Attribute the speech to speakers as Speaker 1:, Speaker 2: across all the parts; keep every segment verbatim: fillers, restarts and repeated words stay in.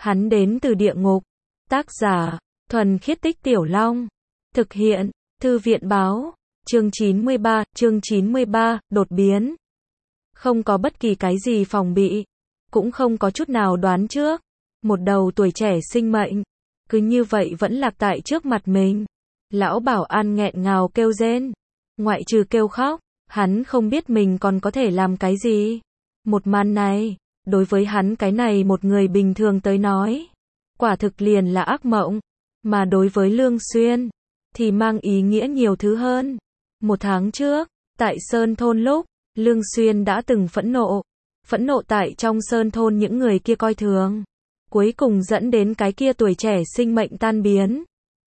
Speaker 1: Hắn đến từ địa ngục. Tác giả, Thuần Khiết Tích Tiểu Long. Thực hiện, Thư viện báo. Chương chín mươi ba, chương chín mươi ba, đột biến. Không có bất kỳ cái gì phòng bị, cũng không có chút nào đoán trước. Một đầu tuổi trẻ sinh mệnh, cứ như vậy vẫn lạc tại trước mặt mình. Lão bảo an nghẹn ngào kêu rên. Ngoại trừ kêu khóc, hắn không biết mình còn có thể làm cái gì. Một màn này, đối với hắn cái này một người bình thường tới nói, quả thực liền là ác mộng. Mà đối với Lương Xuyên, thì mang ý nghĩa nhiều thứ hơn. Một tháng trước, tại Sơn Thôn lúc, Lương Xuyên đã từng phẫn nộ. Phẫn nộ tại trong Sơn Thôn những người kia coi thường. Cuối cùng dẫn đến cái kia tuổi trẻ sinh mệnh tan biến.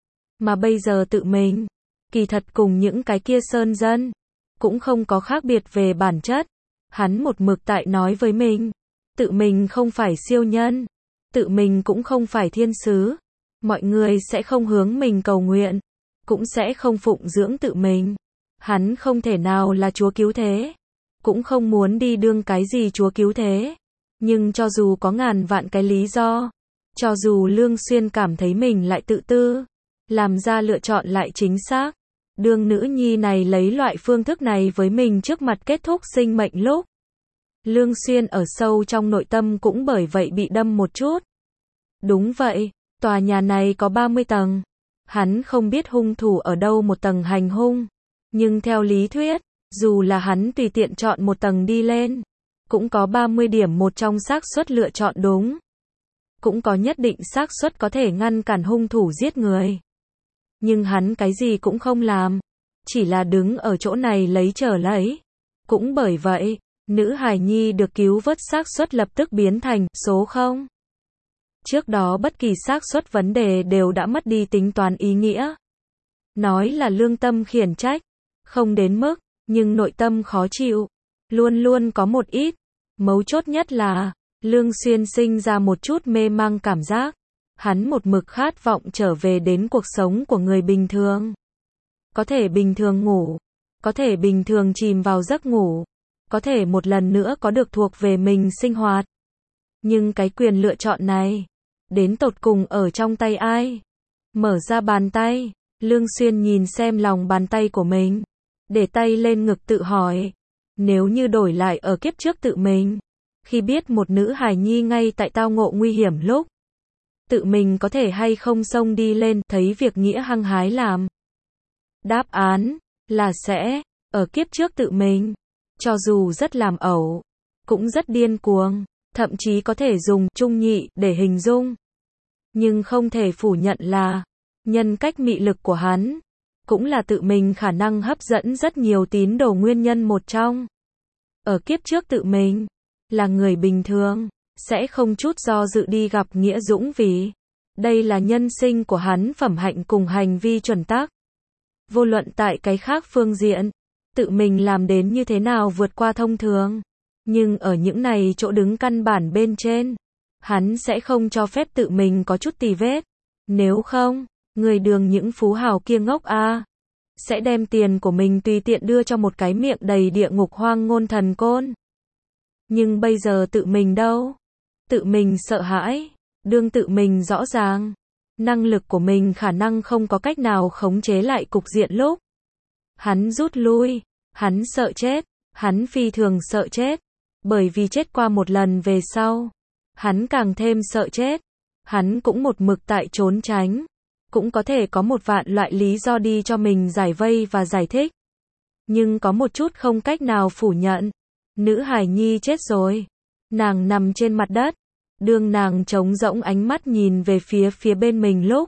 Speaker 1: Mà bây giờ tự mình, kỳ thật cùng những cái kia Sơn dân, cũng không có khác biệt về bản chất. Hắn một mực tại nói với mình, tự mình không phải siêu nhân, tự mình cũng không phải thiên sứ. Mọi người sẽ không hướng mình cầu nguyện, cũng sẽ không phụng dưỡng tự mình. Hắn không thể nào là Chúa cứu thế, cũng không muốn đi đương cái gì Chúa cứu thế. Nhưng cho dù có ngàn vạn cái lý do, cho dù Lương Xuyên cảm thấy mình lại tự tư, làm ra lựa chọn lại chính xác, đương nữ nhi này lấy loại phương thức này với mình trước mặt kết thúc sinh mệnh lúc, Lương Xuyên ở sâu trong nội tâm cũng bởi vậy bị đâm một chút. Đúng vậy, tòa nhà này có ba mươi tầng. Hắn không biết hung thủ ở đâu một tầng hành hung. Nhưng theo lý thuyết, dù là hắn tùy tiện chọn một tầng đi lên, cũng có ba mươi điểm một trong xác suất lựa chọn đúng. Cũng có nhất định xác suất có thể ngăn cản hung thủ giết người. Nhưng hắn cái gì cũng không làm. Chỉ là đứng ở chỗ này lấy chờ lấy. Cũng bởi vậy, nữ hài nhi được cứu vớt xác suất lập tức biến thành số không. Trước đó bất kỳ xác suất vấn đề đều đã mất đi tính toán ý nghĩa. Nói là lương tâm khiển trách, không đến mức, nhưng nội tâm khó chịu. Luôn luôn có một ít. Mấu chốt nhất là, Lương Xuyên sinh ra một chút mê mang cảm giác. Hắn một mực khát vọng trở về đến cuộc sống của người bình thường. Có thể bình thường ngủ, có thể bình thường chìm vào giấc ngủ, có thể một lần nữa có được thuộc về mình sinh hoạt. Nhưng cái quyền lựa chọn này, đến tột cùng ở trong tay ai? Mở ra bàn tay, Lương Xuyên nhìn xem lòng bàn tay của mình, để tay lên ngực tự hỏi, nếu như đổi lại ở kiếp trước tự mình, khi biết một nữ hài nhi ngay tại tao ngộ nguy hiểm lúc, tự mình có thể hay không xông đi lên, thấy việc nghĩa hăng hái làm? Đáp án là sẽ. Ở kiếp trước tự mình, cho dù rất làm ẩu, cũng rất điên cuồng, thậm chí có thể dùng trung nhị để hình dung. Nhưng không thể phủ nhận là, nhân cách mị lực của hắn, cũng là tự mình khả năng hấp dẫn rất nhiều tín đồ nguyên nhân một trong. Ở kiếp trước tự mình, là người bình thường, sẽ không chút do dự đi gặp Nghĩa Dũng vì đây là nhân sinh của hắn phẩm hạnh cùng hành vi chuẩn tắc. Vô luận tại cái khác phương diện, tự mình làm đến như thế nào vượt qua thông thường. Nhưng ở những này chỗ đứng căn bản bên trên, hắn sẽ không cho phép tự mình có chút tì vết. Nếu không, người đường những phú hào kia ngốc a, à, sẽ đem tiền của mình tùy tiện đưa cho một cái miệng đầy địa ngục hoang ngôn thần côn. Nhưng bây giờ tự mình đâu? Tự mình sợ hãi, đương tự mình rõ ràng, năng lực của mình khả năng không có cách nào khống chế lại cục diện lúc. Hắn rút lui, hắn sợ chết, hắn phi thường sợ chết, bởi vì chết qua một lần về sau, hắn càng thêm sợ chết. Hắn cũng một mực tại trốn tránh, cũng có thể có một vạn loại lý do đi cho mình giải vây và giải thích. Nhưng có một chút không cách nào phủ nhận, nữ hài nhi chết rồi. Nàng nằm trên mặt đất, đương nàng trống rỗng ánh mắt nhìn về phía phía bên mình lúc,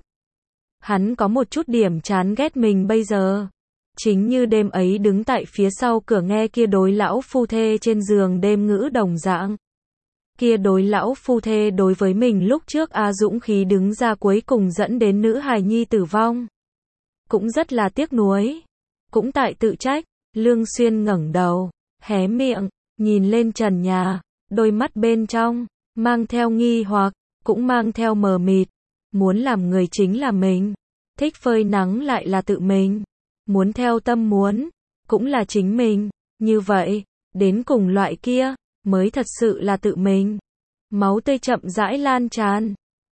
Speaker 1: hắn có một chút điểm chán ghét mình bây giờ. Chính như đêm ấy đứng tại phía sau cửa nghe kia đối lão phu thê trên giường đêm ngữ đồng dạng. Kia đối lão phu thê đối với mình lúc trước a dũng khí đứng ra cuối cùng dẫn đến nữ hài nhi tử vong. Cũng rất là tiếc nuối. Cũng tại tự trách, Lương Xuyên ngẩng đầu, hé miệng, nhìn lên trần nhà, đôi mắt bên trong, mang theo nghi hoặc, cũng mang theo mờ mịt. Muốn làm người chính là mình, thích phơi nắng lại là tự mình, muốn theo tâm muốn, cũng là chính mình. Như vậy, đến cùng loại kia, mới thật sự là tự mình. Máu tươi chậm rãi lan tràn,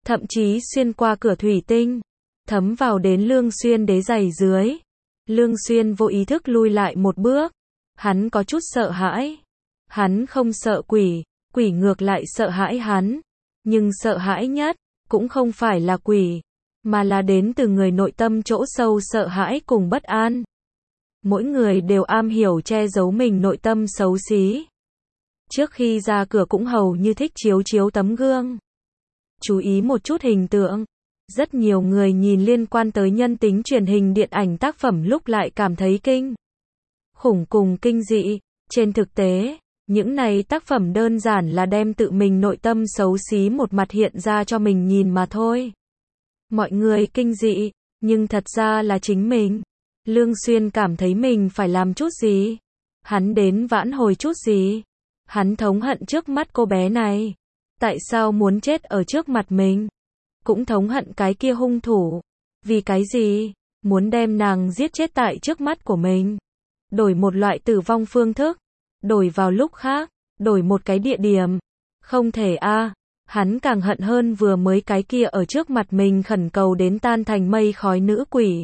Speaker 1: thậm chí xuyên qua cửa thủy tinh, thấm vào đến Lương Xuyên đế giày dưới. Lương Xuyên vô ý thức lui lại một bước, hắn có chút sợ hãi. Hắn không sợ quỷ, quỷ ngược lại sợ hãi hắn, nhưng sợ hãi nhất cũng không phải là quỷ, mà là đến từ người nội tâm chỗ sâu sợ hãi cùng bất an. Mỗi người đều am hiểu che giấu mình nội tâm xấu xí. Trước khi ra cửa cũng hầu như thích chiếu chiếu tấm gương. Chú ý một chút hình tượng. Rất nhiều người nhìn liên quan tới nhân tính truyền hình điện ảnh tác phẩm lúc lại cảm thấy kinh khủng cùng kinh dị. Trên thực tế, những này tác phẩm đơn giản là đem tự mình nội tâm xấu xí một mặt hiện ra cho mình nhìn mà thôi. Mọi người kinh dị, nhưng thật ra là chính mình. Lương Xuyên cảm thấy mình phải làm chút gì. Hắn đến vãn hồi chút gì. Hắn thống hận trước mắt cô bé này. Tại sao muốn chết ở trước mặt mình? Cũng thống hận cái kia hung thủ. Vì cái gì? Muốn đem nàng giết chết tại trước mắt của mình. Đổi một loại tử vong phương thức. Đổi vào lúc khác. Đổi một cái địa điểm. Không thể a. À. Hắn càng hận hơn vừa mới cái kia ở trước mặt mình khẩn cầu đến tan thành mây khói nữ quỷ.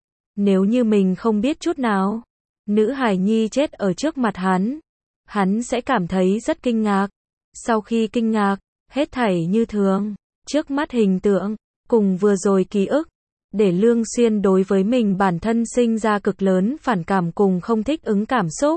Speaker 1: Nếu như mình không biết chút nào, nữ hài nhi chết ở trước mặt hắn, hắn sẽ cảm thấy rất kinh ngạc. Sau khi kinh ngạc, hết thảy như thường, trước mắt hình tượng, cùng vừa rồi ký ức, để Lương Xuyên đối với mình bản thân sinh ra cực lớn phản cảm cùng không thích ứng cảm xúc.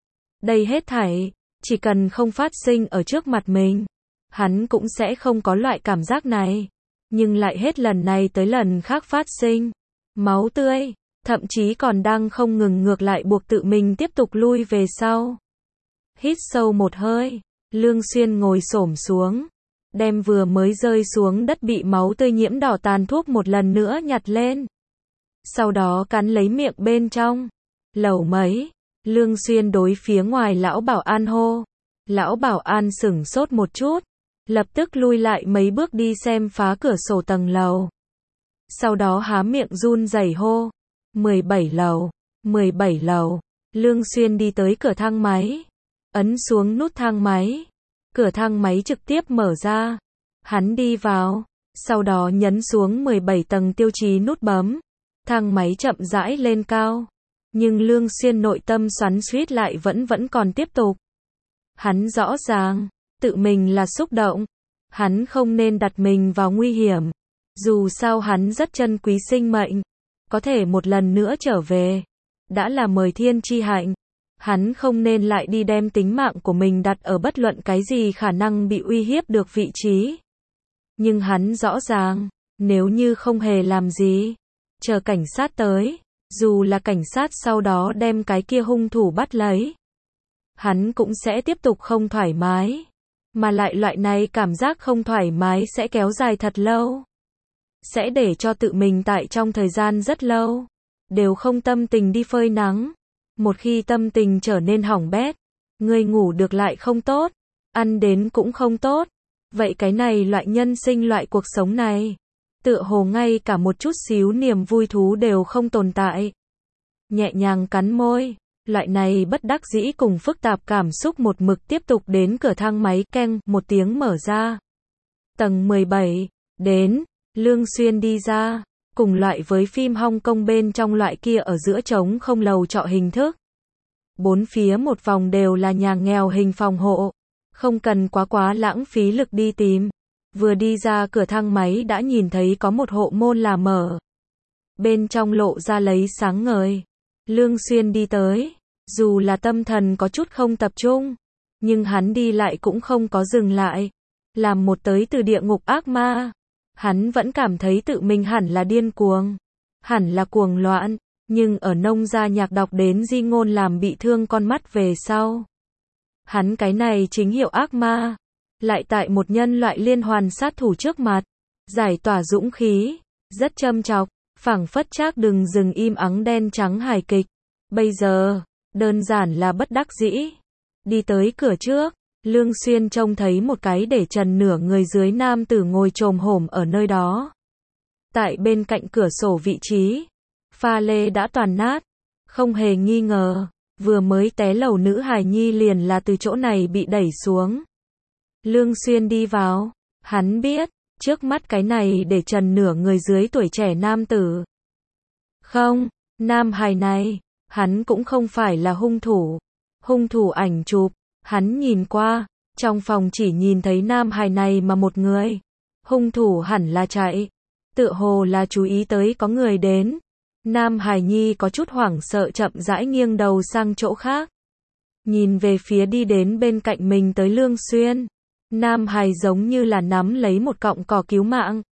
Speaker 1: Đây hết thảy, chỉ cần không phát sinh ở trước mặt mình, hắn cũng sẽ không có loại cảm giác này. Nhưng lại hết lần này tới lần khác phát sinh. Máu tươi, thậm chí còn đang không ngừng ngược lại buộc tự mình tiếp tục lui về sau. Hít sâu một hơi, Lương Xuyên ngồi xổm xuống, đem vừa mới rơi xuống đất bị máu tươi nhiễm đỏ tàn thuốc một lần nữa nhặt lên. Sau đó cắn lấy miệng bên trong. Lẩu mấy, Lương Xuyên đối phía ngoài lão bảo an hô. Lão bảo an sửng sốt một chút, lập tức lui lại mấy bước đi xem phá cửa sổ tầng lầu. Sau đó há miệng run rẩy hô. mười bảy lầu, mười bảy lầu. Lương Xuyên đi tới cửa thang máy, ấn xuống nút thang máy. Cửa thang máy trực tiếp mở ra. Hắn đi vào, sau đó nhấn xuống mười bảy tầng tiêu chí nút bấm. Thang máy chậm rãi lên cao. Nhưng Lương Xuyên nội tâm xoắn xuýt lại vẫn vẫn còn tiếp tục. Hắn rõ ràng, tự mình là xúc động. Hắn không nên đặt mình vào nguy hiểm. Dù sao hắn rất trân quý sinh mệnh. Có thể một lần nữa trở về. Đã là mời thiên chi hạnh. Hắn không nên lại đi đem tính mạng của mình đặt ở bất luận cái gì khả năng bị uy hiếp được vị trí. Nhưng hắn rõ ràng, nếu như không hề làm gì, chờ cảnh sát tới, dù là cảnh sát sau đó đem cái kia hung thủ bắt lấy, hắn cũng sẽ tiếp tục không thoải mái. Mà lại loại này cảm giác không thoải mái sẽ kéo dài thật lâu. Sẽ để cho tự mình tại trong thời gian rất lâu, đều không tâm tình đi phơi nắng. Một khi tâm tình trở nên hỏng bét, người ngủ được lại không tốt, ăn đến cũng không tốt. Vậy cái này loại nhân sinh loại cuộc sống này, tựa hồ ngay cả một chút xíu niềm vui thú đều không tồn tại. Nhẹ nhàng cắn môi, loại này bất đắc dĩ cùng phức tạp cảm xúc một mực tiếp tục đến cửa thang máy keng, một tiếng mở ra. Tầng mười bảy, đến, Lương Xuyên đi ra, cùng loại với phim Hong Kong bên trong loại kia ở giữa trống không lầu trọ hình thức. Bốn phía một vòng đều là nhà nghèo hình phòng hộ, không cần quá quá lãng phí lực đi tìm. Vừa đi ra cửa thang máy đã nhìn thấy có một hộ môn là mở. Bên trong lộ ra lấy sáng ngời. Lương Xuyên đi tới, dù là tâm thần có chút không tập trung, nhưng hắn đi lại cũng không có dừng lại. Làm một tới từ địa ngục ác ma, hắn vẫn cảm thấy tự mình hẳn là điên cuồng, hẳn là cuồng loạn, nhưng ở nông gia nhạc đọc đến di ngôn làm bị thương con mắt về sau. Hắn cái này chính hiệu ác ma, lại tại một nhân loại liên hoàn sát thủ trước mặt, giải tỏa dũng khí, rất châm chọc, phảng phất Trác đừng dừng im ắng đen trắng hài kịch. Bây giờ, đơn giản là bất đắc dĩ. Đi tới cửa trước, Lương Xuyên trông thấy một cái để trần nửa người dưới nam tử ngồi chồm hổm ở nơi đó. Tại bên cạnh cửa sổ vị trí, pha lê đã toàn nát, không hề nghi ngờ, vừa mới té lầu nữ hài nhi liền là từ chỗ này bị đẩy xuống. Lương Xuyên đi vào, hắn biết, Trước mắt cái này để trần nửa người dưới tuổi trẻ nam tử. Không, nam hài này, hắn cũng không phải là hung thủ. Hung thủ ảnh chụp, hắn nhìn qua, trong phòng chỉ nhìn thấy nam hài này mà một người. Hung thủ hẳn là chạy, tựa hồ là chú ý tới có người đến. Nam hài nhi có chút hoảng sợ chậm rãi nghiêng đầu sang chỗ khác. Nhìn về phía đi đến bên cạnh mình tới Lương Xuyên. Nam hài giống như là nắm lấy một cọng cỏ cứu mạng.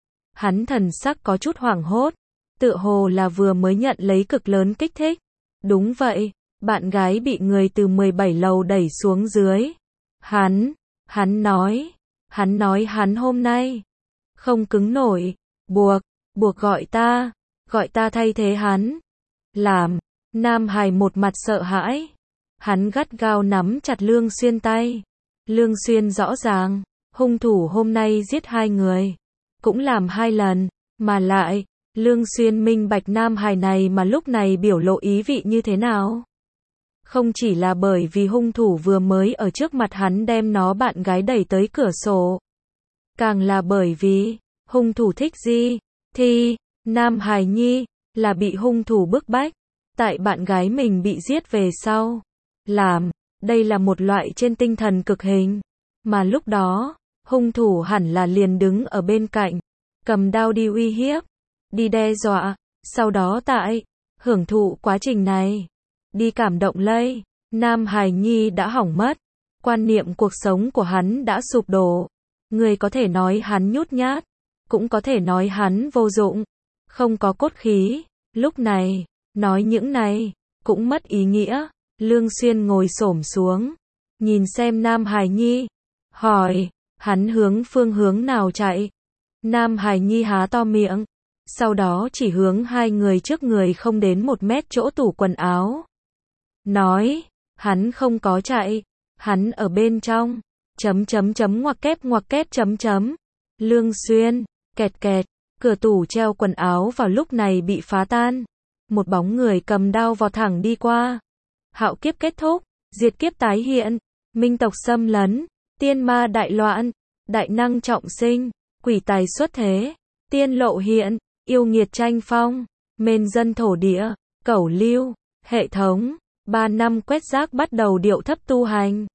Speaker 1: Hắn thần sắc có chút hoảng hốt, tựa hồ là vừa mới nhận lấy cực lớn kích thích. Đúng vậy, bạn gái bị người từ mười bảy lầu đẩy xuống dưới. Hắn, hắn nói, hắn nói hắn hôm nay không cứng nổi, buộc, buộc gọi ta, gọi ta thay thế hắn. Làm, Nam hài một mặt sợ hãi. Hắn gắt gao nắm chặt Lương Xuyên tay. Lương Xuyên rõ ràng, hung thủ hôm nay giết hai người, cũng làm hai lần, mà lại, Lương Xuyên minh bạch nam hài này mà lúc này biểu lộ ý vị như thế nào. Không chỉ là bởi vì hung thủ vừa mới ở trước mặt hắn đem nó bạn gái đẩy tới cửa sổ. Càng là bởi vì, hung thủ thích gì, thì, nam hài nhi, là bị hung thủ bức bách, tại bạn gái mình bị giết về sau. Làm, đây là một loại trên tinh thần cực hình. Mà lúc đó, hung thủ hẳn là liền đứng ở bên cạnh, cầm đao đi uy hiếp, đi đe dọa, sau đó tại, hưởng thụ quá trình này, đi cảm động lây. Nam hài nhi đã hỏng mất, quan niệm cuộc sống của hắn đã sụp đổ. Người có thể nói hắn nhút nhát, cũng có thể nói hắn vô dụng, không có cốt khí. Lúc này, nói những này, cũng mất ý nghĩa. Lương Xuyên ngồi xổm xuống, nhìn xem Nam hài nhi, hỏi, hắn hướng phương hướng nào chạy? Nam hài nhi há to miệng, sau đó chỉ hướng hai người trước người không đến một mét chỗ tủ quần áo. Nói, hắn không có chạy, hắn ở bên trong, chấm chấm chấm ngoặc kép ngoặc kép chấm chấm. Lương Xuyên, kẹt kẹt, cửa tủ treo quần áo vào lúc này bị phá tan. Một bóng người cầm đao vọt thẳng đi qua. Hạo kiếp kết thúc, diệt kiếp tái hiện, minh tộc xâm lấn, tiên ma đại loạn, đại năng trọng sinh, quỷ tài xuất thế, tiên lộ hiện, yêu nghiệt tranh phong, mền dân thổ địa, cẩu lưu, hệ thống, ba năm quét rác bắt đầu điệu thấp tu hành.